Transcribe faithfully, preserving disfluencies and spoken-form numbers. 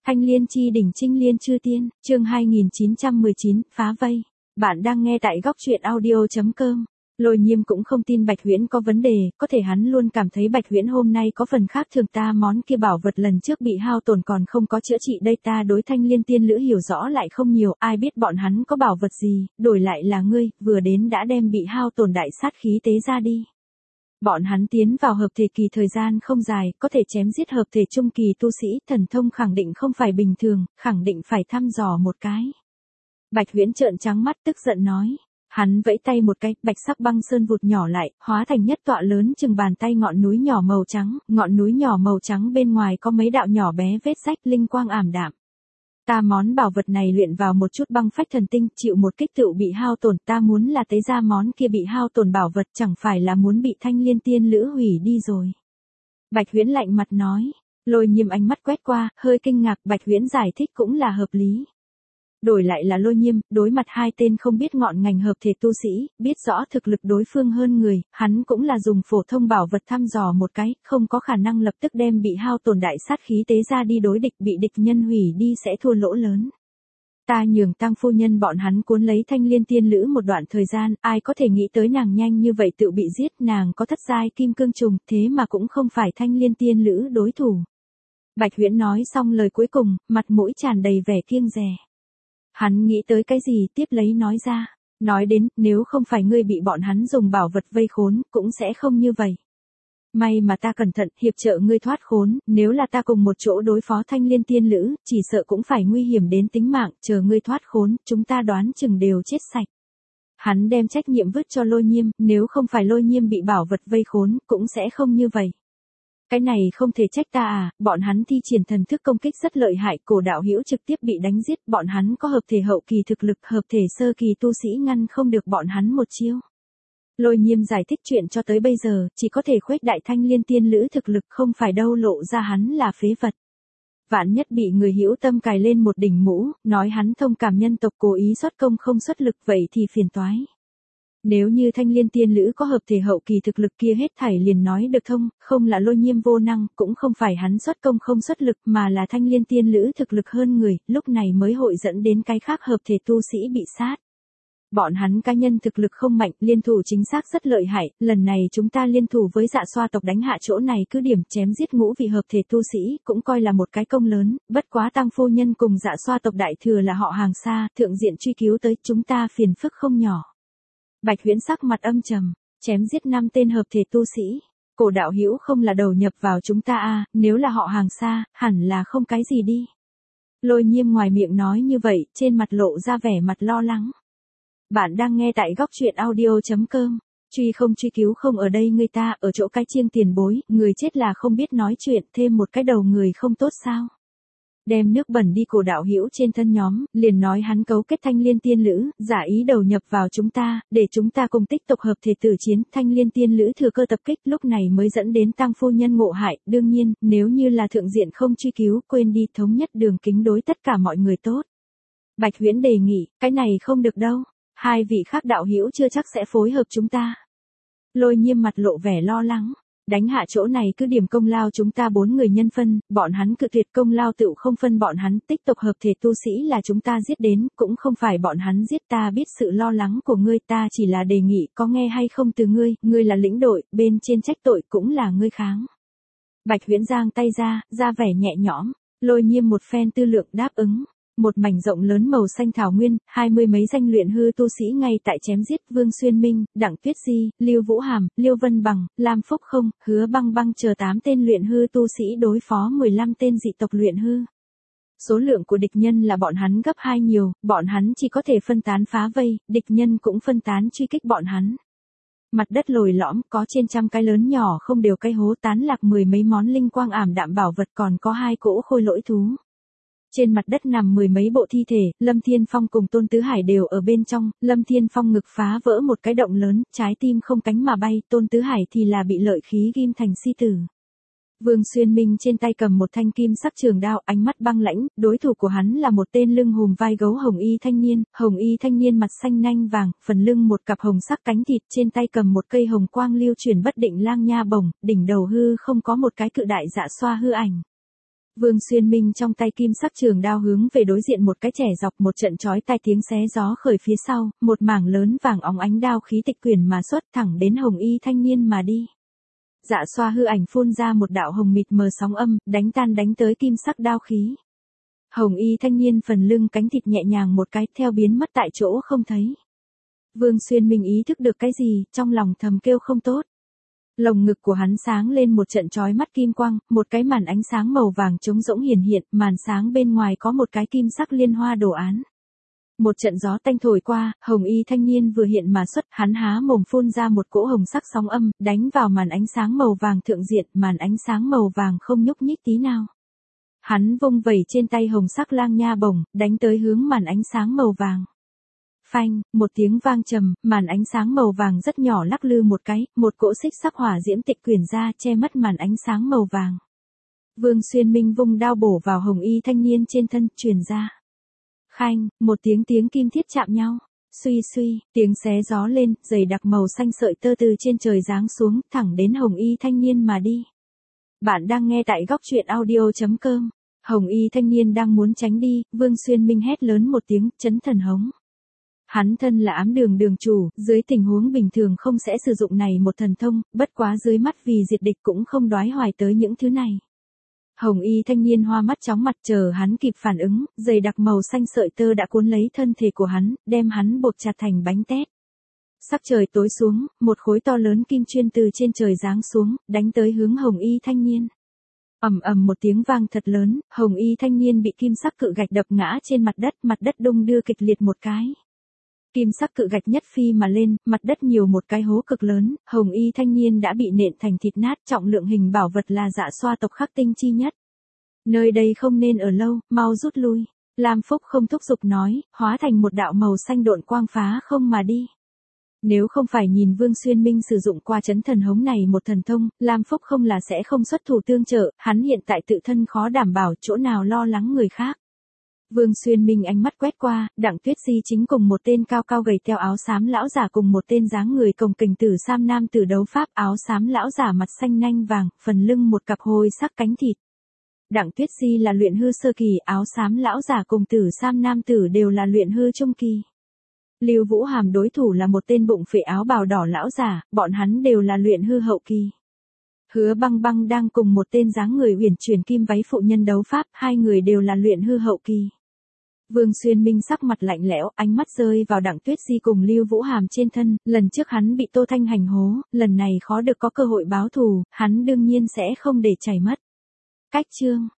Thanh liên chi đỉnh trinh liên chư tiên, chương hai nghìn chín trăm mười chín, phá vây. Bạn đang nghe tại góc truyện audio chấm com. Lôi Nhiêm cũng không tin Bạch Huyễn có vấn đề, có thể hắn luôn cảm thấy Bạch Huyễn hôm nay có phần khác thường, ta món kia bảo vật lần trước bị hao tổn còn không có chữa trị đây, ta đối Thanh Liên tiên lữ hiểu rõ lại không nhiều, ai biết bọn hắn có bảo vật gì, đổi lại là ngươi, vừa đến đã đem bị hao tổn đại sát khí tế ra đi. Bọn hắn tiến vào hợp thể kỳ thời gian không dài, có thể chém giết hợp thể trung kỳ tu sĩ, thần thông khẳng định không phải bình thường, khẳng định phải thăm dò một cái. Bạch Huyễn trợn trắng mắt tức giận nói. Hắn vẫy tay một cái, bạch sắc băng sơn vụt nhỏ lại, hóa thành nhất tọa lớn chừng bàn tay ngọn núi nhỏ màu trắng, ngọn núi nhỏ màu trắng bên ngoài có mấy đạo nhỏ bé vết rách, linh quang ảm đạm. Ta món bảo vật này luyện vào một chút băng phách thần tinh, chịu một kích tựu bị hao tổn, ta muốn là tế ra món kia bị hao tổn bảo vật, chẳng phải là muốn bị Thanh Liên tiên lữ hủy đi rồi. Bạch Huyễn lạnh mặt nói. Lôi Nhiêm ánh mắt quét qua, hơi kinh ngạc, Bạch Huyễn giải thích cũng là hợp lý. Đổi lại là Lôi Nhiêm, đối mặt hai tên không biết ngọn ngành hợp thể tu sĩ, biết rõ thực lực đối phương hơn người, hắn cũng là dùng phổ thông bảo vật thăm dò một cái, không có khả năng lập tức đem bị hao tổn đại sát khí tế ra đi đối địch, bị địch nhân hủy đi sẽ thua lỗ lớn. Ta nhường Tăng phu nhân bọn hắn cuốn lấy Thanh Liên tiên lữ một đoạn thời gian, ai có thể nghĩ tới nàng nhanh như vậy tự bị giết, nàng có thất giai kim cương trùng, thế mà cũng không phải Thanh Liên tiên lữ đối thủ. Bạch Huyễn nói xong lời cuối cùng, mặt mũi tràn đầy vẻ kiêng dè. Hắn nghĩ tới cái gì tiếp lấy nói ra, nói đến, nếu không phải ngươi bị bọn hắn dùng bảo vật vây khốn, cũng sẽ không như vậy. May mà ta cẩn thận, hiệp trợ ngươi thoát khốn, nếu là ta cùng một chỗ đối phó Thanh Liên tiên lữ, chỉ sợ cũng phải nguy hiểm đến tính mạng, chờ ngươi thoát khốn, chúng ta đoán chừng đều chết sạch. Hắn đem trách nhiệm vứt cho Lôi Nhiêm, nếu không phải Lôi Nhiêm bị bảo vật vây khốn, cũng sẽ không như vậy. Cái này không thể trách ta à, bọn hắn thi triển thần thức công kích rất lợi hại, Cổ đạo hữu trực tiếp bị đánh giết, bọn hắn có hợp thể hậu kỳ thực lực, hợp thể sơ kỳ tu sĩ ngăn không được bọn hắn một chiêu. Lôi Nhiêm giải thích chuyện cho tới bây giờ, chỉ có thể khuếch đại Thanh Liên tiên lữ thực lực, không phải đâu lộ ra hắn là phế vật. Vạn nhất bị người hữu tâm cài lên một đỉnh mũ, nói hắn thông cảm nhân tộc cố ý xuất công không xuất lực, vậy thì phiền toái. Nếu như Thanh Liên tiên lữ có hợp thể hậu kỳ thực lực kia hết thảy liền nói được thông, không là Lôi Nhiêm vô năng, cũng không phải hắn xuất công không xuất lực mà là Thanh Liên tiên lữ thực lực hơn người, lúc này mới hội dẫn đến cái khác hợp thể tu sĩ bị sát. Bọn hắn cá nhân thực lực không mạnh, liên thủ chính xác rất lợi hại, lần này chúng ta liên thủ với Dạ Xoa tộc đánh hạ chỗ này cứ điểm chém giết ngũ vị hợp thể tu sĩ, cũng coi là một cái công lớn, bất quá Tăng phu nhân cùng Dạ Xoa tộc đại thừa là họ hàng xa, thượng diện truy cứu tới, chúng ta phiền phức không nhỏ. Bạch Huyễn sắc mặt âm trầm, chém giết năm tên hợp thể tu sĩ, Cổ đạo hữu không là đầu nhập vào chúng ta à, nếu là họ hàng xa, hẳn là không cái gì đi. Lôi Nhiêm ngoài miệng nói như vậy, trên mặt lộ ra vẻ mặt lo lắng. Bạn đang nghe tại góc truyện audio chấm com, truy không truy cứu không ở đây người ta, ở chỗ cái chiêng tiền bối, người chết là không biết nói chuyện, thêm một cái đầu người không tốt sao. Đem nước bẩn đi Cổ đạo hữu trên thân nhóm, liền nói hắn cấu kết Thanh Liên tiên lữ, giả ý đầu nhập vào chúng ta, để chúng ta cùng tích tộc hợp thể tử chiến, Thanh Liên tiên lữ thừa cơ tập kích, lúc này mới dẫn đến Tăng phu nhân ngộ hại, đương nhiên, nếu như là thượng diện không truy cứu, quên đi, thống nhất đường kính đối tất cả mọi người tốt. Bạch Huyễn đề nghị, cái này không được đâu, hai vị khác đạo hữu chưa chắc sẽ phối hợp chúng ta. Lôi Nhiêm mặt lộ vẻ lo lắng. Đánh hạ chỗ này cứ điểm công lao chúng ta bốn người nhân phân, bọn hắn cự tuyệt công lao tựu không phân bọn hắn, tích tộc hợp thể tu sĩ là chúng ta giết đến, cũng không phải bọn hắn giết, ta biết sự lo lắng của ngươi, ta chỉ là đề nghị có nghe hay không từ ngươi, ngươi là lĩnh đội, bên trên trách tội cũng là ngươi kháng. Bạch Huyễn giang tay ra, ra vẻ nhẹ nhõm, Lôi Nhiêm một phen tư lượng đáp ứng. Một mảnh rộng lớn màu xanh thảo nguyên, hai mươi mấy danh luyện hư tu sĩ ngay tại chém giết, Vương Xuyên Minh, Đặng Tuyết Di, Lưu Vũ Hàm, Liêu Vân Bằng, Lam Phúc Không, Hứa Băng Băng chờ tám tên luyện hư tu sĩ đối phó mười lăm tên dị tộc luyện hư. Số lượng của địch nhân là bọn hắn gấp hai nhiều, bọn hắn chỉ có thể phân tán phá vây, địch nhân cũng phân tán truy kích bọn hắn. Mặt đất lồi lõm, có trên trăm cái lớn nhỏ không đều cái hố, tán lạc mười mấy món linh quang ảm đạm bảo vật, còn có hai cỗ khôi lỗi thú. Trên mặt đất nằm mười mấy bộ thi thể, Lâm Thiên Phong cùng Tôn Tứ Hải đều ở bên trong, Lâm Thiên Phong ngực phá vỡ một cái động lớn, trái tim không cánh mà bay, Tôn Tứ Hải thì là bị lợi khí ghim thành si tử. Vương Xuyên Minh trên tay cầm một thanh kim sắc trường đao, ánh mắt băng lãnh, đối thủ của hắn là một tên lưng hùm vai gấu hồng y thanh niên, hồng y thanh niên mặt xanh nanh vàng, phần lưng một cặp hồng sắc cánh thịt, trên tay cầm một cây hồng quang lưu chuyển bất định lang nha bổng, đỉnh đầu hư không có một cái cự đại Dạ Xoa hư ảnh. Vương Xuyên Minh trong tay kim sắc trường đao hướng về đối diện một cái trẻ dọc, một trận chói tai tiếng xé gió khởi phía sau, một mảng lớn vàng óng ánh đao khí tịch quyển mà xuất thẳng đến hồng y thanh niên mà đi. Dạ xoa hư ảnh phun ra một đạo hồng mịt mờ sóng âm, đánh tan đánh tới kim sắc đao khí. Hồng y thanh niên phần lưng cánh thịt nhẹ nhàng một cái theo biến mất tại chỗ không thấy. Vương Xuyên Minh ý thức được cái gì, trong lòng thầm kêu không tốt. Lồng ngực của hắn sáng lên một trận chói mắt kim quang, một cái màn ánh sáng màu vàng trống rỗng hiển hiện, màn sáng bên ngoài có một cái kim sắc liên hoa đồ án. Một trận gió tanh thổi qua, hồng y thanh niên vừa hiện mà xuất, hắn há mồm phun ra một cỗ hồng sắc sóng âm, đánh vào màn ánh sáng màu vàng thượng diện, màn ánh sáng màu vàng không nhúc nhích tí nào. Hắn vung vẩy trên tay hồng sắc lang nha bổng, đánh tới hướng màn ánh sáng màu vàng. Phanh, một tiếng vang trầm, màn ánh sáng màu vàng rất nhỏ lắc lư một cái, một cỗ xích sắc hỏa diễm tịch quyển ra che mất màn ánh sáng màu vàng. Vương Xuyên Minh vung đao bổ vào hồng y thanh niên trên thân, truyền ra. Khanh, một tiếng tiếng kim thiết chạm nhau. Suy suy, tiếng xé gió lên, dày đặc màu xanh sợi tơ từ trên trời giáng xuống, thẳng đến hồng y thanh niên mà đi. Bạn đang nghe tại góc truyện audio chấm com. Hồng y thanh niên đang muốn tránh đi, Vương Xuyên Minh hét lớn một tiếng, chấn thần hống. Hắn thân là ám đường đường chủ, dưới tình huống bình thường không sẽ sử dụng này một thần thông, bất quá dưới mắt vì diệt địch cũng không đoái hoài tới những thứ này. Hồng y thanh niên hoa mắt chóng mặt chờ hắn kịp phản ứng, dày đặc màu xanh sợi tơ đã cuốn lấy thân thể của hắn, đem hắn buộc chặt thành bánh tét. Sắc trời tối xuống, một khối to lớn kim chuyên từ trên trời giáng xuống, đánh tới hướng hồng y thanh niên. Ầm ầm một tiếng vang thật lớn, hồng y thanh niên bị kim sắc cự gạch đập ngã trên mặt đất, mặt đất đung đưa kịch liệt một cái. Kim sắc cự gạch nhất phi mà lên, mặt đất nhiều một cái hố cực lớn, hồng y thanh niên đã bị nện thành thịt nát, trọng lượng hình bảo vật là dạ xoa tộc khắc tinh chi nhất. Nơi đây không nên ở lâu, mau rút lui. Lam Phúc không thúc giục nói, hóa thành một đạo màu xanh độn quang phá không mà đi. Nếu không phải nhìn Vương Xuyên Minh sử dụng qua chấn thần hống này một thần thông, Lam Phúc không là sẽ không xuất thủ tương trợ, hắn hiện tại tự thân khó đảm bảo chỗ nào lo lắng người khác. Vương Xuyên Minh ánh mắt quét qua, Đặng Tuyết Di chính cùng một tên cao cao gầy teo áo xám lão giả cùng một tên dáng người cồng kềnh tử sam nam tử đấu pháp, áo xám lão giả mặt xanh nanh vàng, phần lưng một cặp hôi sắc cánh thịt. Đặng Tuyết Di là luyện hư sơ kỳ, áo xám lão giả cùng tử sam nam tử đều là luyện hư trung kỳ. Lưu Vũ Hàm đối thủ là một tên bụng phệ áo bào đỏ lão giả, bọn hắn đều là luyện hư hậu kỳ. Hứa Băng Băng đang cùng một tên dáng người uyển chuyển kim váy phụ nhân đấu pháp, hai người đều là luyện hư hậu kỳ. Vương Xuyên Minh sắc mặt lạnh lẽo, ánh mắt rơi vào Đặng Tuyết Di cùng Lưu Vũ Hàm trên thân, lần trước hắn bị Tô Thanh hành hố, lần này khó được có cơ hội báo thù, hắn đương nhiên sẽ không để chảy mất. Cách chương